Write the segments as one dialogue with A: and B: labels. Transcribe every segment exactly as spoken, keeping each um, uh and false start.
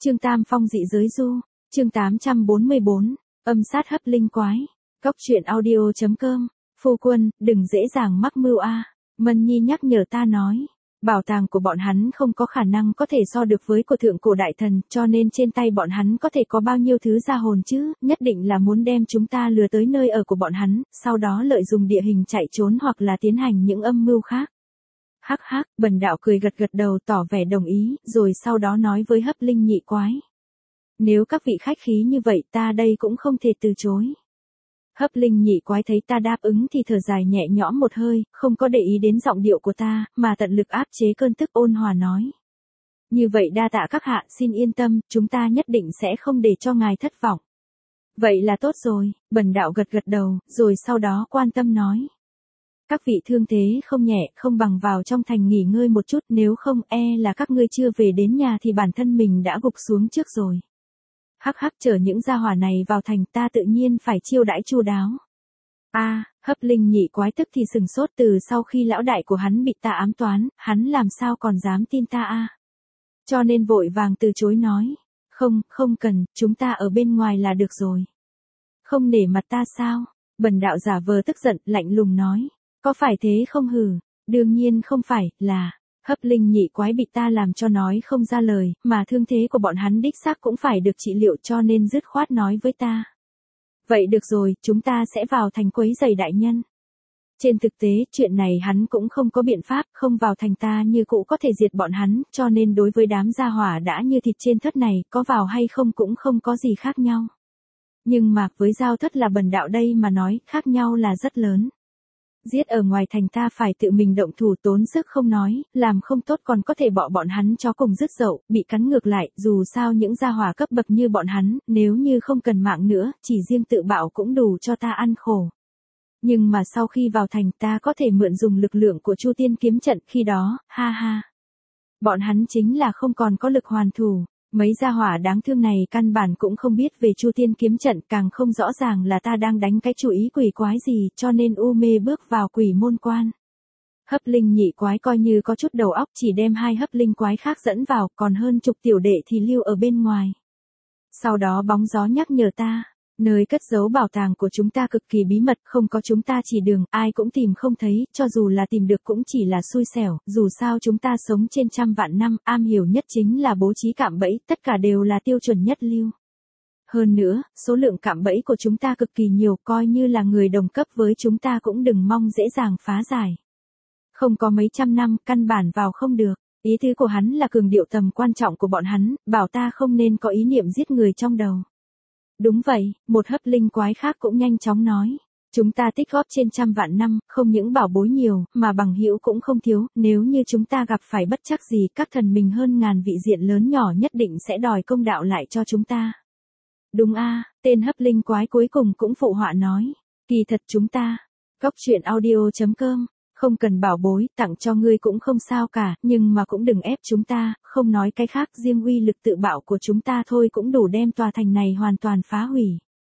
A: Chương Tam Phong dị giới du, chương tám trăm bốn mươi bốn, âm sát hấp linh quái. Cốc truyện audio chấm com, phu quân, đừng dễ dàng mắc mưu a. Mân Nhi nhắc nhở ta nói, bảo tàng của bọn hắn không có khả năng có thể so được với của thượng cổ đại thần, cho nên trên tay bọn hắn có thể có bao nhiêu thứ ra hồn chứ, nhất định là muốn đem chúng ta lừa tới nơi ở của bọn hắn, sau đó lợi dụng địa hình chạy trốn hoặc là tiến hành những âm mưu khác. Hắc hắc, Bần đạo cười gật gật đầu tỏ vẻ đồng ý, rồi sau đó nói với hấp linh nhị quái. Nếu các vị khách khí như vậy ta đây cũng không thể từ chối. Hấp linh nhị quái thấy ta đáp ứng thì thở dài nhẹ nhõm một hơi, không có để ý đến giọng điệu của ta, mà tận lực áp chế cơn tức ôn hòa nói. Như vậy đa tạ các hạ, xin yên tâm, chúng ta nhất định sẽ không để cho ngài thất vọng. Vậy là tốt rồi, Bần đạo gật gật đầu, rồi sau đó quan tâm nói. Các vị thương thế không nhẹ, không bằng vào trong thành nghỉ ngơi một chút, nếu không e là các ngươi chưa về đến nhà thì bản thân mình đã gục xuống trước rồi. Hắc hắc, chở những gia hỏa này vào thành ta tự nhiên phải chiêu đãi chu đáo. A, hấp linh nhị quái tức thì sừng sốt, từ sau khi lão đại của hắn bị ta ám toán, hắn làm sao còn dám tin ta a? Cho nên vội vàng từ chối nói, không, không cần, chúng ta ở bên ngoài là được rồi. Không nể mặt ta sao? Bần đạo giả vờ tức giận, lạnh lùng nói. Có phải thế không hừ? Đương nhiên không phải, là, hấp linh nhị quái bị ta làm cho nói không ra lời, mà thương thế của bọn hắn đích xác cũng phải được trị liệu, cho nên dứt khoát nói với ta. Vậy được rồi, chúng ta sẽ vào thành quấy rầy đại nhân. Trên thực tế, chuyện này hắn cũng không có biện pháp, không vào thành ta như cũ có thể diệt bọn hắn, cho nên đối với đám gia hỏa đã như thịt trên thớt này, có vào hay không cũng không có gì khác nhau. Nhưng mà, với giao thất là bần đạo đây mà nói, khác nhau là rất lớn. Giết ở ngoài thành ta phải tự mình động thủ, tốn sức không nói, làm không tốt còn có thể bỏ bọn hắn cho cùng dứt dậu, bị cắn ngược lại, dù sao những gia hỏa cấp bậc như bọn hắn, nếu như không cần mạng nữa, chỉ riêng tự bạo cũng đủ cho ta ăn khổ. Nhưng mà sau khi vào thành ta có thể mượn dùng lực lượng của Chu Tiên kiếm trận, khi đó, ha ha. Bọn hắn chính là không còn có lực hoàn thủ. Mấy gia hỏa đáng thương này căn bản cũng không biết về Chu Tiên kiếm trận, càng không rõ ràng là ta đang đánh cái chủ ý quỷ quái gì, cho nên u mê bước vào quỷ môn quan. Hấp linh nhị quái coi như có chút đầu óc, chỉ đem hai hấp linh quái khác dẫn vào, còn hơn chục tiểu đệ thì lưu ở bên ngoài. Sau đó bóng gió nhắc nhở ta, nơi cất giấu bảo tàng của chúng ta cực kỳ bí mật, không có chúng ta chỉ đường, ai cũng tìm không thấy, cho dù là tìm được cũng chỉ là xui xẻo, dù sao chúng ta sống trên trăm vạn năm, am hiểu nhất chính là bố trí cạm bẫy, tất cả đều là tiêu chuẩn nhất lưu. Hơn nữa, số lượng cạm bẫy của chúng ta cực kỳ nhiều, coi như là người đồng cấp với chúng ta cũng đừng mong dễ dàng phá giải. Không có mấy trăm năm, căn bản vào không được. Ý tứ của hắn là cường điệu tầm quan trọng của bọn hắn, bảo ta không nên có ý niệm giết người trong đầu. Đúng vậy, một hấp linh quái khác cũng nhanh chóng nói. Chúng ta tích góp trên trăm vạn năm, không những bảo bối nhiều, mà bằng hữu cũng không thiếu, nếu như chúng ta gặp phải bất trắc gì, các thần mình hơn ngàn vị diện lớn nhỏ nhất định sẽ đòi công đạo lại cho chúng ta. Đúng a, tên hấp linh quái cuối cùng cũng phụ họa nói. Kỳ thật chúng ta, cốc truyện audio chấm com, không cần bảo bối, tặng cho ngươi cũng không sao cả, nhưng mà cũng đừng ép chúng ta, không nói cái khác, riêng uy lực tự bạo của chúng ta thôi cũng đủ đem tòa thành này hoàn toàn phá hủy.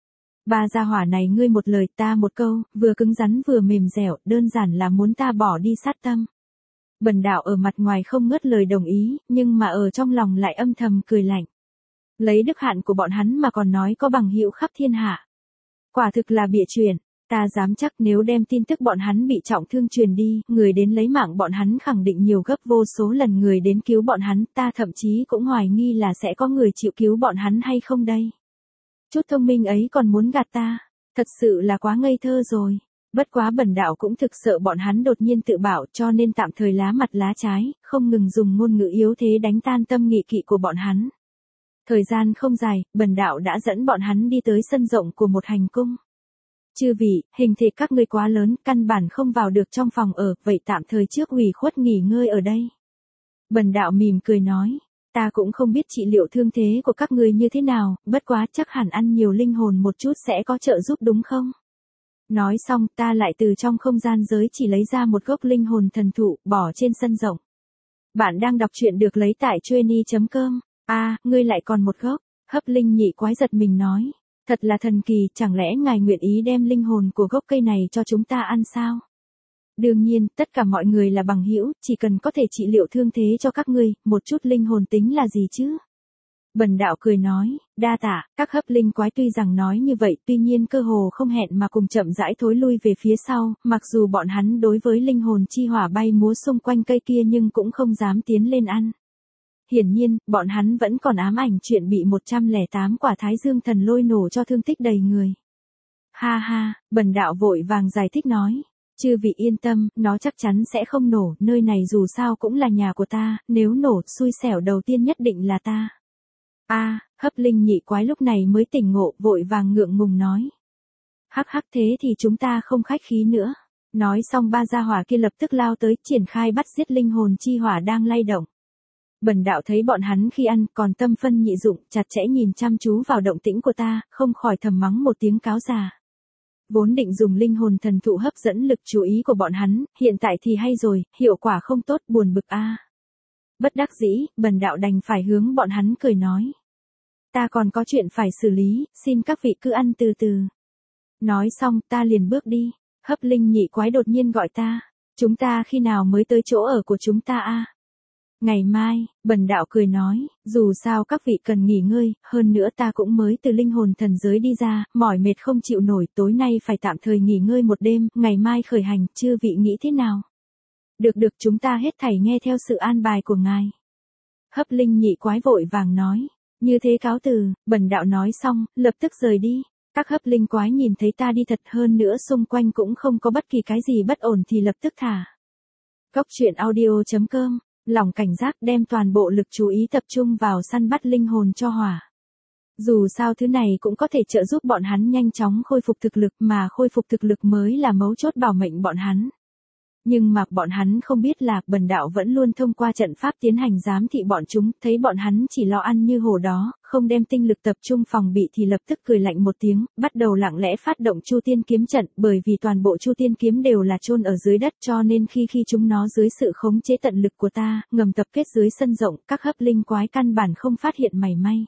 A: Ba gia hỏa này ngươi một lời ta một câu, vừa cứng rắn vừa mềm dẻo, đơn giản là muốn ta bỏ đi sát tâm. Bần đạo ở mặt ngoài không ngớt lời đồng ý, nhưng mà ở trong lòng lại âm thầm cười lạnh. Lấy đức hạn của bọn hắn mà còn nói có bằng hữu khắp thiên hạ. Quả thực là bịa chuyện. Ta dám chắc nếu đem tin tức bọn hắn bị trọng thương truyền đi, người đến lấy mạng bọn hắn khẳng định nhiều gấp vô số lần người đến cứu bọn hắn, ta thậm chí cũng hoài nghi là sẽ có người chịu cứu bọn hắn hay không đây. Chút thông minh ấy còn muốn gạt ta, thật sự là quá ngây thơ rồi. Bất quá bần đạo cũng thực sợ bọn hắn đột nhiên tự bảo, cho nên tạm thời lá mặt lá trái, không ngừng dùng ngôn ngữ yếu thế đánh tan tâm nghị kỵ của bọn hắn. Thời gian không dài, bần đạo đã dẫn bọn hắn đi tới sân rộng của một hành cung. Chư vị, hình thể các ngươi quá lớn, căn bản không vào được trong phòng ở, vậy tạm thời trước ủy khuất nghỉ ngơi ở đây. Bần đạo mỉm cười nói, ta cũng không biết trị liệu thương thế của các ngươi như thế nào, bất quá chắc hẳn ăn nhiều linh hồn một chút sẽ có trợ giúp đúng không? Nói xong ta lại từ trong không gian giới chỉ lấy ra một gốc linh hồn thần thụ, bỏ trên sân rộng. Bạn đang đọc truyện được lấy tại chueny chấm com, a, ngươi lại còn một gốc, hấp linh nhị quái giật mình nói. Thật là thần kỳ, chẳng lẽ ngài nguyện ý đem linh hồn của gốc cây này cho chúng ta ăn sao? Đương nhiên, tất cả mọi người là bằng hữu, chỉ cần có thể trị liệu thương thế cho các ngươi, một chút linh hồn tính là gì chứ? Bần đạo cười nói, đa tạ, các hấp linh quái tuy rằng nói như vậy tuy nhiên cơ hồ không hẹn mà cùng chậm rãi thối lui về phía sau, mặc dù bọn hắn đối với linh hồn chi hỏa bay múa xung quanh cây kia nhưng cũng không dám tiến lên ăn. Hiển nhiên, bọn hắn vẫn còn ám ảnh chuyện bị một trăm lẻ tám quả thái dương thần lôi nổ cho thương tích đầy người. Ha ha, bần đạo vội vàng giải thích nói. Chư vị yên tâm, nó chắc chắn sẽ không nổ, nơi này dù sao cũng là nhà của ta, nếu nổ, xui xẻo đầu tiên nhất định là ta. A, à, hấp linh nhị quái lúc này mới tỉnh ngộ, vội vàng ngượng ngùng nói. Hắc hắc thế thì chúng ta không khách khí nữa. Nói xong ba gia hỏa kia lập tức lao tới, triển khai bắt giết linh hồn chi hỏa đang lay động. Bần đạo thấy bọn hắn khi ăn còn tâm phân nhị dụng, chặt chẽ nhìn chăm chú vào động tĩnh của ta, không khỏi thầm mắng một tiếng cáo già. Vốn định dùng linh hồn thần thụ hấp dẫn lực chú ý của bọn hắn, hiện tại thì hay rồi, hiệu quả không tốt, buồn bực a. À. Bất đắc dĩ, bần đạo đành phải hướng bọn hắn cười nói. Ta còn có chuyện phải xử lý, xin các vị cứ ăn từ từ. Nói xong ta liền bước đi, hấp linh nhị quái đột nhiên gọi ta. Chúng ta khi nào mới tới chỗ ở của chúng ta a? À? Ngày mai, bần đạo cười nói, dù sao các vị cần nghỉ ngơi, hơn nữa ta cũng mới từ linh hồn thần giới đi ra, mỏi mệt không chịu nổi, tối nay phải tạm thời nghỉ ngơi một đêm, ngày mai khởi hành, chư vị nghĩ thế nào? Được được, chúng ta hết thảy nghe theo sự an bài của ngài. Hấp linh nhị quái vội vàng nói, như thế cáo từ, bần đạo nói xong, lập tức rời đi. Các hấp linh quái nhìn thấy ta đi thật, hơn nữa xung quanh cũng không có bất kỳ cái gì bất ổn thì lập tức thả. Cốc truyện audio chấm com, lòng cảnh giác, đem toàn bộ lực chú ý tập trung vào săn bắt linh hồn cho hỏa. Dù sao thứ này cũng có thể trợ giúp bọn hắn nhanh chóng khôi phục thực lực, mà khôi phục thực lực mới là mấu chốt bảo mệnh bọn hắn. Nhưng mà bọn hắn không biết là bần đạo vẫn luôn thông qua trận pháp tiến hành giám thị bọn chúng, thấy bọn hắn chỉ lo ăn như hổ đó, không đem tinh lực tập trung phòng bị thì lập tức cười lạnh một tiếng, bắt đầu lặng lẽ phát động Chu Tiên kiếm trận, bởi vì toàn bộ Chu Tiên kiếm đều là chôn ở dưới đất, cho nên khi khi chúng nó dưới sự khống chế tận lực của ta, ngầm tập kết dưới sân rộng, các hấp linh quái căn bản không phát hiện mảy may.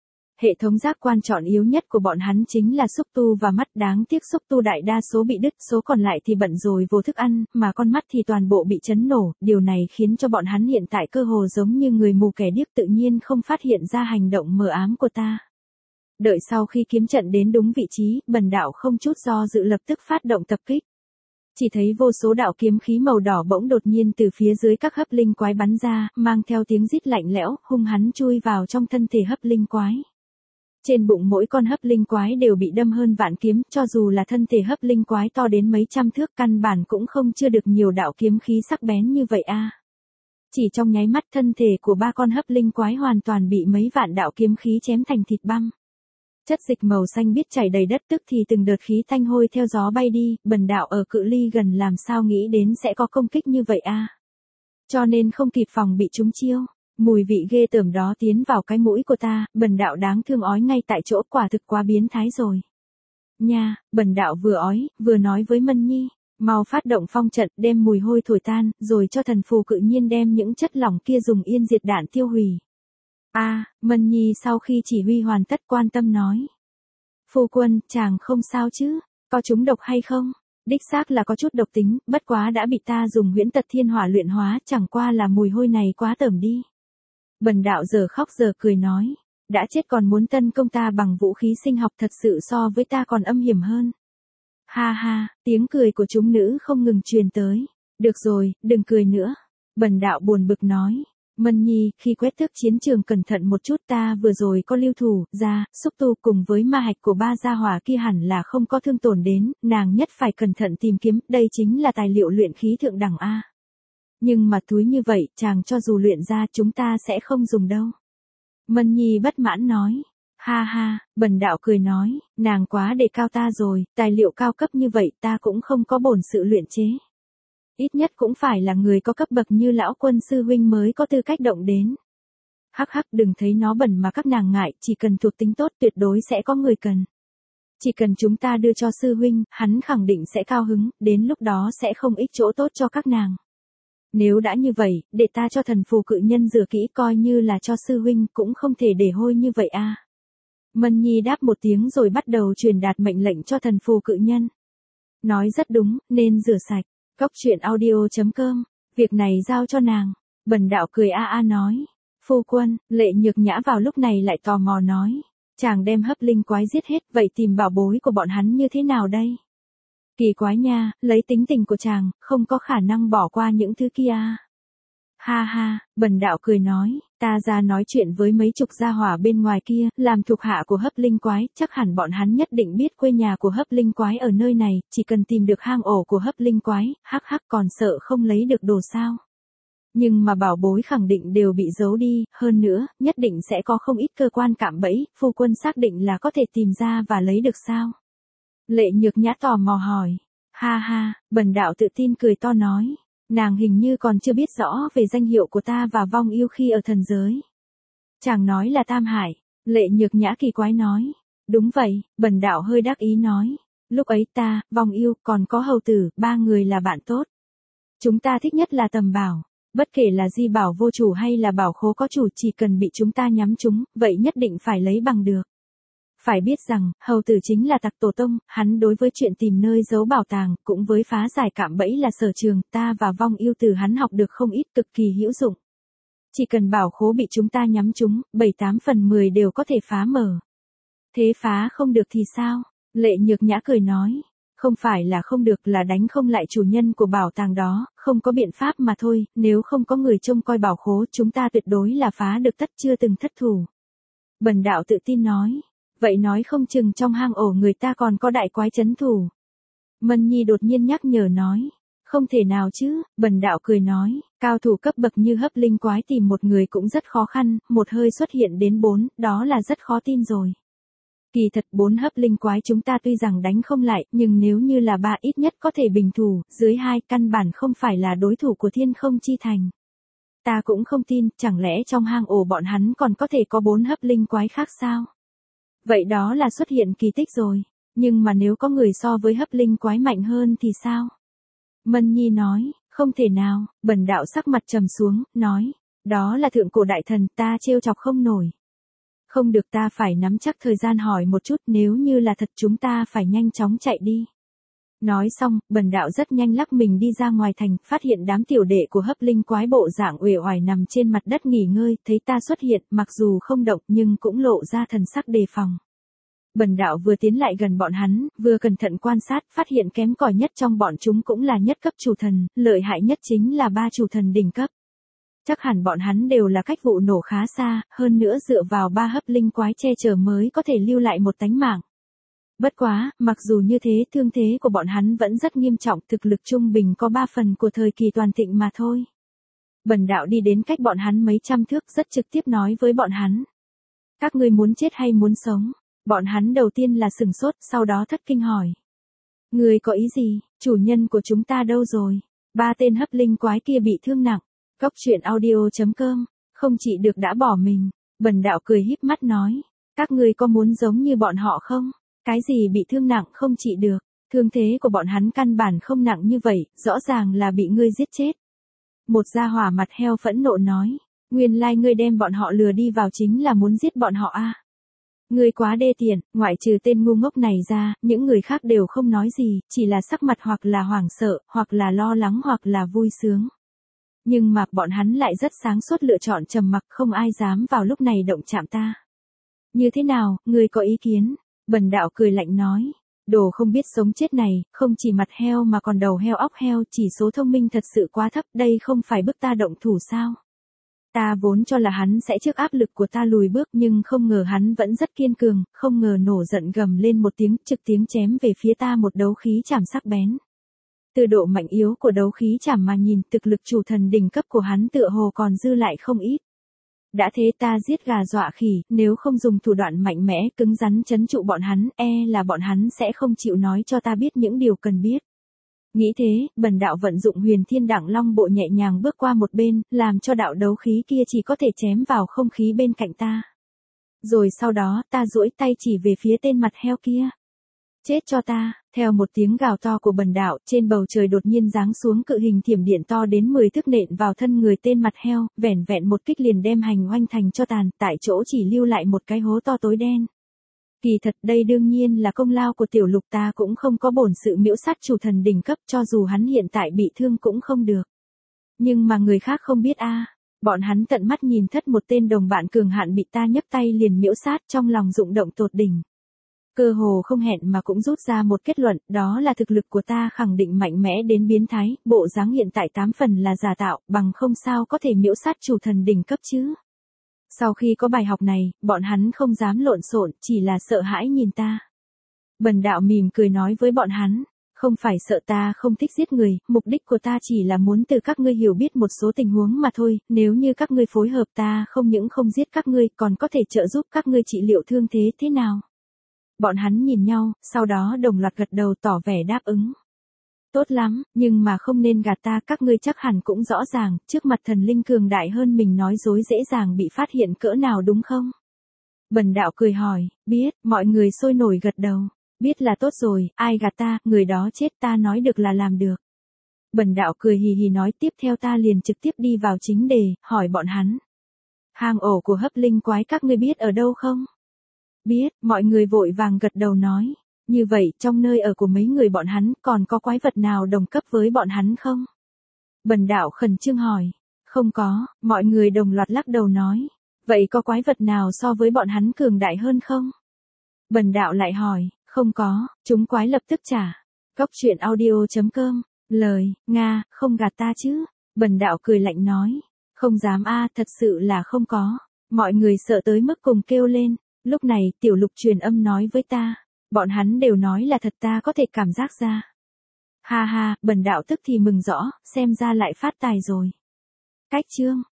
A: Hệ thống giác quan chọn yếu nhất của bọn hắn chính là xúc tu và mắt, đáng tiếc xúc tu đại đa số bị đứt, số còn lại thì bận rồi vô thức ăn, mà con mắt thì toàn bộ bị chấn nổ, điều này khiến cho bọn hắn hiện tại cơ hồ giống như người mù kẻ điếc, tự nhiên không phát hiện ra hành động mờ ám của ta. Đợi sau khi kiếm trận đến đúng vị trí, bần đạo không chút do dự lập tức phát động tập kích. Chỉ thấy vô số đạo kiếm khí màu đỏ bỗng đột nhiên từ phía dưới các hấp linh quái bắn ra, mang theo tiếng rít lạnh lẽo, hung hắn chui vào trong thân thể hấp linh quái. Trên bụng mỗi con hấp linh quái đều bị đâm hơn vạn kiếm, cho dù là thân thể hấp linh quái to đến mấy trăm thước, căn bản cũng không chưa được nhiều đạo kiếm khí sắc bén như vậy a. À. Chỉ trong nháy mắt thân thể của ba con hấp linh quái hoàn toàn bị mấy vạn đạo kiếm khí chém thành thịt băm. Chất dịch màu xanh biếc chảy đầy đất, tức thì từng đợt khí tanh hôi theo gió bay đi, bần đạo ở cự ly gần làm sao nghĩ đến sẽ có công kích như vậy a. À. Cho nên không kịp phòng bị chúng chiêu. Mùi vị ghê tởm đó tiến vào cái mũi của ta, bần đạo đáng thương ói ngay tại chỗ, quả thực quá biến thái rồi. Nha, bần đạo vừa ói, vừa nói với Mân Nhi, mau phát động phong trận, đem mùi hôi thổi tan, rồi cho thần phù cự nhiên đem những chất lỏng kia dùng yên diệt đạn tiêu hủy. A, à, Mân Nhi sau khi chỉ huy hoàn tất quan tâm nói. Phu quân, chàng không sao chứ, có trúng độc hay không? Đích xác là có chút độc tính, bất quá đã bị ta dùng huyễn tật thiên hỏa luyện hóa, chẳng qua là mùi hôi này quá tởm đi. Bần đạo giờ khóc giờ cười nói, đã chết còn muốn tấn công ta bằng vũ khí sinh học, thật sự so với ta còn âm hiểm hơn. Ha ha, tiếng cười của chúng nữ không ngừng truyền tới. Được rồi, đừng cười nữa. Bần đạo buồn bực nói, Mân Nhi, khi quét tước chiến trường cẩn thận một chút, ta vừa rồi có lưu thủ, ra, xúc tu cùng với ma hạch của ba gia hỏa kia hẳn là không có thương tổn đến, nàng nhất phải cẩn thận tìm kiếm, đây chính là tài liệu luyện khí thượng đẳng a. Nhưng mà túi như vậy, chàng cho dù luyện ra chúng ta sẽ không dùng đâu. Mân Nhi bất mãn nói. Ha ha, bần đạo cười nói, nàng quá đề cao ta rồi, tài liệu cao cấp như vậy ta cũng không có bổn sự luyện chế. Ít nhất cũng phải là người có cấp bậc như lão quân sư huynh mới có tư cách động đến. Hắc hắc, đừng thấy nó bẩn mà các nàng ngại, chỉ cần thuộc tính tốt tuyệt đối sẽ có người cần. Chỉ cần chúng ta đưa cho sư huynh, hắn khẳng định sẽ cao hứng, đến lúc đó sẽ không ít chỗ tốt cho các nàng. Nếu đã như vậy, để ta cho thần phù cự nhân rửa kỹ, coi như là cho sư huynh, cũng không thể để hôi như vậy a. À. Mân Nhi đáp một tiếng rồi bắt đầu truyền đạt mệnh lệnh cho thần phù cự nhân. Nói rất đúng, nên rửa sạch. Cốc truyện audio chấm com, việc này giao cho nàng. Bần đạo cười a a nói. Phu quân, Lệ Nhược Nhã vào lúc này lại tò mò nói. Chàng đem hấp linh quái giết hết, vậy tìm bảo bối của bọn hắn như thế nào đây? Kỳ quái nha, lấy tính tình của chàng, không có khả năng bỏ qua những thứ kia. Ha ha, Bần Đạo cười nói, ta ra nói chuyện với mấy chục gia hỏa bên ngoài kia, làm thuộc hạ của hấp linh quái, chắc hẳn bọn hắn nhất định biết quê nhà của hấp linh quái ở nơi này, chỉ cần tìm được hang ổ của hấp linh quái, hắc hắc còn sợ không lấy được đồ sao. Nhưng mà bảo bối khẳng định đều bị giấu đi, hơn nữa, nhất định sẽ có không ít cơ quan cạm bẫy, phu quân xác định là có thể tìm ra và lấy được sao? Lệ Nhược Nhã tò mò hỏi. Ha ha, Bần Đạo tự tin cười to nói. Nàng hình như còn chưa biết rõ về danh hiệu của ta và Vong Yêu khi ở thần giới. Chàng nói là Tam Hải. Lệ Nhược Nhã kỳ quái nói. Đúng vậy, Bần Đạo hơi đắc ý nói. Lúc ấy ta, Vong Yêu, còn có hầu tử, ba người là bạn tốt. Chúng ta thích nhất là Tầm Bảo. Bất kể là di bảo vô chủ hay là bảo khố có chủ, chỉ cần bị chúng ta nhắm trúng, vậy nhất định phải lấy bằng được. Phải biết rằng, hầu tử chính là tặc tổ tông, hắn đối với chuyện tìm nơi giấu bảo tàng, cũng với phá giải cạm bẫy là sở trường, ta và Vong Yêu từ hắn học được không ít, cực kỳ hữu dụng. Chỉ cần bảo khố bị chúng ta nhắm trúng, bảy tám phần mười đều có thể phá mở. Thế phá không được thì sao? Lệ Nhược Nhã cười nói. Không phải là không được, là đánh không lại chủ nhân của bảo tàng đó, không có biện pháp mà thôi, nếu không có người trông coi bảo khố, chúng ta tuyệt đối là phá được tất chưa từng thất thủ. Bần Đạo tự tin nói. Vậy nói không chừng trong hang ổ người ta còn có đại quái trấn thủ. Mân Nhi đột nhiên nhắc nhở nói. Không thể nào chứ, Bần Đạo cười nói, cao thủ cấp bậc như hấp linh quái tìm một người cũng rất khó khăn, một hơi xuất hiện đến bốn, đó là rất khó tin rồi. Kỳ thật bốn hấp linh quái chúng ta tuy rằng đánh không lại, nhưng nếu như là ba ít nhất có thể bình thủ, dưới hai căn bản không phải là đối thủ của Thiên Không Chi Thành. Ta cũng không tin, chẳng lẽ trong hang ổ bọn hắn còn có thể có bốn hấp linh quái khác sao? Vậy đó là xuất hiện kỳ tích rồi, nhưng mà nếu có người so với hấp linh quái mạnh hơn thì sao? Mân Nhi nói, không thể nào, Bần Đạo sắc mặt trầm xuống, nói, đó là thượng cổ đại thần, ta trêu chọc không nổi. Không được, ta phải nắm chắc thời gian hỏi một chút, nếu như là thật chúng ta phải nhanh chóng chạy đi. Nói xong, Bần Đạo rất nhanh lắc mình đi ra ngoài thành, phát hiện đám tiểu đệ của hấp linh quái bộ dạng uể oải nằm trên mặt đất nghỉ ngơi, thấy ta xuất hiện, mặc dù không động nhưng cũng lộ ra thần sắc đề phòng. Bần Đạo vừa tiến lại gần bọn hắn, vừa cẩn thận quan sát, phát hiện kém cỏi nhất trong bọn chúng cũng là nhất cấp chủ thần, lợi hại nhất chính là ba chủ thần đỉnh cấp. Chắc hẳn bọn hắn đều là cách vụ nổ khá xa, hơn nữa dựa vào ba hấp linh quái che chở mới có thể lưu lại một tánh mạng. Bất quá, mặc dù như thế, thương thế của bọn hắn vẫn rất nghiêm trọng, thực lực trung bình có ba phần của thời kỳ toàn thịnh mà thôi. Bần Đạo đi đến cách bọn hắn mấy trăm thước, rất trực tiếp nói với bọn hắn. Các ngươi muốn chết hay muốn sống? Bọn hắn đầu tiên là sừng sốt, sau đó thất kinh hỏi. Ngươi có ý gì, chủ nhân của chúng ta đâu rồi? Ba tên hấp linh quái kia bị thương nặng. Cốc truyện audio chấm com, không chỉ được đã bỏ mình. Bần Đạo cười híp mắt nói. Các ngươi có muốn giống như bọn họ không? Cái gì bị thương nặng không trị được? Thương thế của bọn hắn căn bản không nặng như vậy, rõ ràng là bị ngươi giết chết. Một gia hỏa mặt heo phẫn nộ nói. Nguyên lai ngươi đem bọn họ lừa đi vào chính là muốn giết bọn họ à? Ngươi quá đê tiện, ngoại trừ tên ngu ngốc này ra, những người khác đều không nói gì, chỉ là sắc mặt hoặc là hoảng sợ, hoặc là lo lắng hoặc là vui sướng. Nhưng mà bọn hắn lại rất sáng suốt lựa chọn trầm mặc, không ai dám vào lúc này động chạm ta. Như thế nào, ngươi có ý kiến? Bần Đạo cười lạnh nói. Đồ không biết sống chết này, không chỉ mặt heo mà còn đầu heo óc heo, chỉ số thông minh thật sự quá thấp, đây không phải bức ta động thủ sao? Ta vốn cho là hắn sẽ trước áp lực của ta lùi bước, nhưng không ngờ hắn vẫn rất kiên cường, không ngờ nổ giận gầm lên một tiếng, trực tiếng chém về phía ta một đấu khí chảm sắc bén. Từ độ mạnh yếu của đấu khí chảm mà nhìn, thực lực chủ thần đỉnh cấp của hắn tựa hồ còn dư lại không ít. Đã thế ta giết gà dọa khỉ, nếu không dùng thủ đoạn mạnh mẽ, cứng rắn trấn trụ bọn hắn, e là bọn hắn sẽ không chịu nói cho ta biết những điều cần biết. Nghĩ thế, Bần Đạo vận dụng Huyền Thiên Đẳng Long bộ nhẹ nhàng bước qua một bên, làm cho đạo đấu khí kia chỉ có thể chém vào không khí bên cạnh ta. Rồi sau đó, ta duỗi tay chỉ về phía tên mặt heo kia. Chết cho ta, theo một tiếng gào to của Bần Đạo, trên bầu trời đột nhiên giáng xuống cự hình thiểm điện to đến mười thước nện vào thân người tên mặt heo, vẻn vẹn một kích liền đem hành oanh thành cho tàn, tại chỗ chỉ lưu lại một cái hố to tối đen. Kỳ thật đây đương nhiên là công lao của Tiểu Lục, ta cũng không có bổn sự miễu sát chủ thần đỉnh cấp, cho dù hắn hiện tại bị thương cũng không được. Nhưng mà người khác không biết a. Bọn hắn tận mắt nhìn thất một tên đồng bạn cường hạn bị ta nhấc tay liền miễu sát, trong lòng rụng động tột đỉnh. Cơ hồ không hẹn mà cũng rút ra một kết luận, đó là thực lực của ta khẳng định mạnh mẽ đến biến thái, bộ dáng hiện tại tám phần là giả tạo, bằng không sao có thể miễu sát chủ thần đỉnh cấp chứ. Sau khi có bài học này, bọn hắn không dám lộn xộn, chỉ là sợ hãi nhìn ta. Bần đạo mỉm cười nói với bọn hắn, không phải sợ ta không thích giết người, mục đích của ta chỉ là muốn từ các ngươi hiểu biết một số tình huống mà thôi, nếu như các ngươi phối hợp ta không những không giết các ngươi còn có thể trợ giúp các ngươi trị liệu thương thế thế nào. Bọn hắn nhìn nhau, sau đó đồng loạt gật đầu tỏ vẻ đáp ứng. Tốt lắm, nhưng mà không nên gạt ta, các ngươi chắc hẳn cũng rõ ràng, trước mặt thần linh cường đại hơn mình nói dối dễ dàng bị phát hiện cỡ nào đúng không? Bần đạo cười hỏi, biết, mọi người sôi nổi gật đầu. Biết là tốt rồi, ai gạt ta, người đó chết, ta nói được là làm được. Bần đạo cười hì hì nói, tiếp theo ta liền trực tiếp đi vào chính đề, hỏi bọn hắn. Hang ổ của hấp linh quái các ngươi biết ở đâu không? Biết, mọi người vội vàng gật đầu nói. Như vậy, trong nơi ở của mấy người bọn hắn còn có quái vật nào đồng cấp với bọn hắn không? Bần đạo khẩn trương hỏi. Không có, mọi người đồng loạt lắc đầu nói. Vậy có quái vật nào so với bọn hắn cường đại hơn không? Bần đạo lại hỏi. Không có, chúng quái lập tức trả. Cóc truyện audio chấm com, lời, Nga, không gạt ta chứ. Bần đạo cười lạnh nói. Không dám a, thật sự là không có. Mọi người sợ tới mức cùng kêu lên. Lúc này, tiểu lục truyền âm nói với ta. Bọn hắn đều nói là thật, ta có thể cảm giác ra. Ha ha, bần đạo tức thì mừng rõ, xem ra lại phát tài rồi. Cách chương.